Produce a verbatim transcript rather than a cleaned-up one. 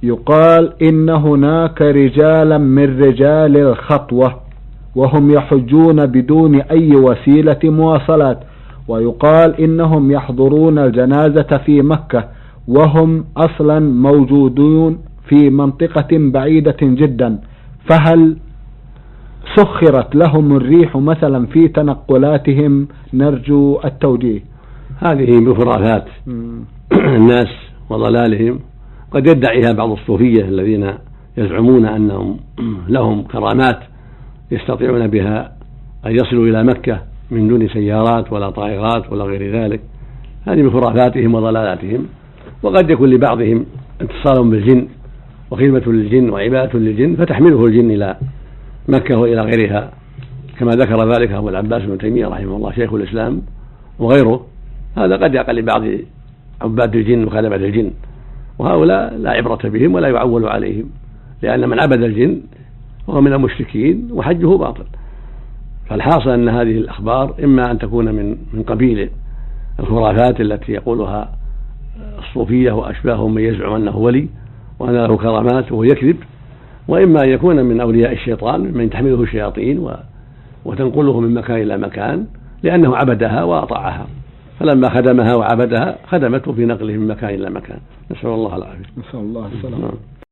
يقال إن هناك رجالا من رجال الخطوة وهم يحجون بدون أي وسيلة مواصلات، ويقال إنهم يحضرون الجنازة في مكة وهم أصلا موجودون في منطقة بعيدة جدا، فهل سخرت لهم الريح مثلا في تنقلاتهم؟ نرجو التوجيه. هذه من خرافات الناس وضلالهم، قد يدعيها بعض الصوفية الذين يزعمون أنهم لهم كرامات يستطيعون بها أن يصلوا إلى مكة من دون سيارات ولا طائرات ولا غير ذلك. هذه من خرافاتهم وضلالاتهم. وقد يكون لبعضهم اتصال بالجن وخدمة للجن وعبادة للجن فتحمله الجن إلى مكة وإلى غيرها، كما ذكر ذلك أبو العباس بن تيمية رحمه الله شيخ الإسلام وغيره. هذا قد يقع لبعض عباد الجن وخدمة الجن، وهؤلاء لا عبرة بهم ولا يعول عليهم، لأن من عبد الجن هو من المشركين وحجه باطل. فالحاصل أن هذه الأخبار إما أن تكون من من قبيل الخرافات التي يقولها الصوفية وأشباههم من يزعم أنه ولي وأن له كرامات وهو يكذب، وإما أن يكون من أولياء الشيطان من تحمله الشياطين وتنقله من مكان إلى مكان لأنه عبدها وأطاعها، فلما خدمها وعبدها خدمته في نقله من مكان إلى مكان. نسأل الله العافية. نسأل الله السلامة.